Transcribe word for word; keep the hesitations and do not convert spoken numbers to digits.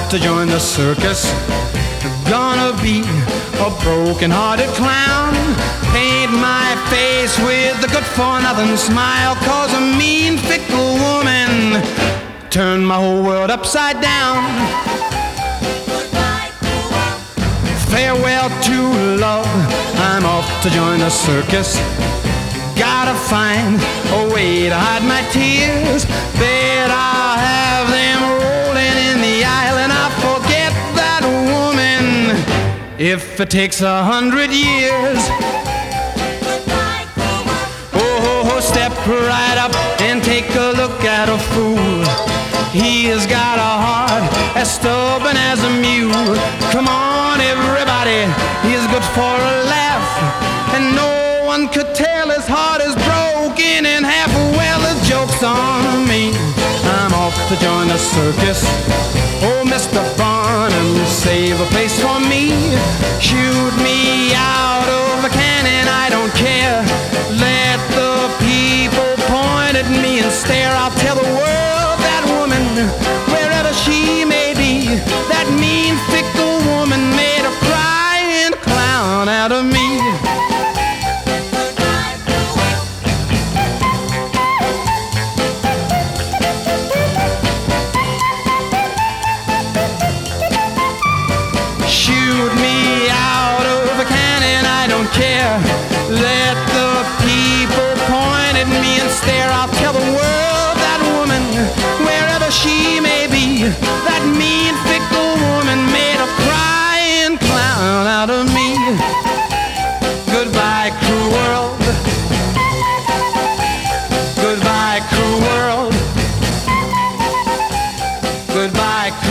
to join the circus. Gonna be a broken-hearted clown. Paint my face with a good-for-nothing smile, 'cause a mean, fickle woman turned my whole world upside down. Farewell to love, I'm off to join the circus. Gotta find a way to hide my tears. Bet I'll have them rolling in the aisle, and I'll forget that woman if it takes a hundred years. Oh, step right up and take a look at a fool. He has got a heart as stubborn as a mule. Come on, everybody, he's good for a laugh, and no one could tell his heart is broken in half. Well, the joke's on me, I'm off to join the circus. Oh, Mister Barnum, save a place for me. Shoot me out of a cannon, I don't care. Let the people point at me and stare. I'll tell the world that woman, wherever she may be, that mean, fickle woman made a crying clown out of me. Shoot me out of a cannon, I don't care. Let the people point at me and stare. I'll tell the world that woman, wherever she may be, that mean, fickle woman made a crying clown out of me. Goodbye, cruel world. Goodbye, cruel world. Goodbye,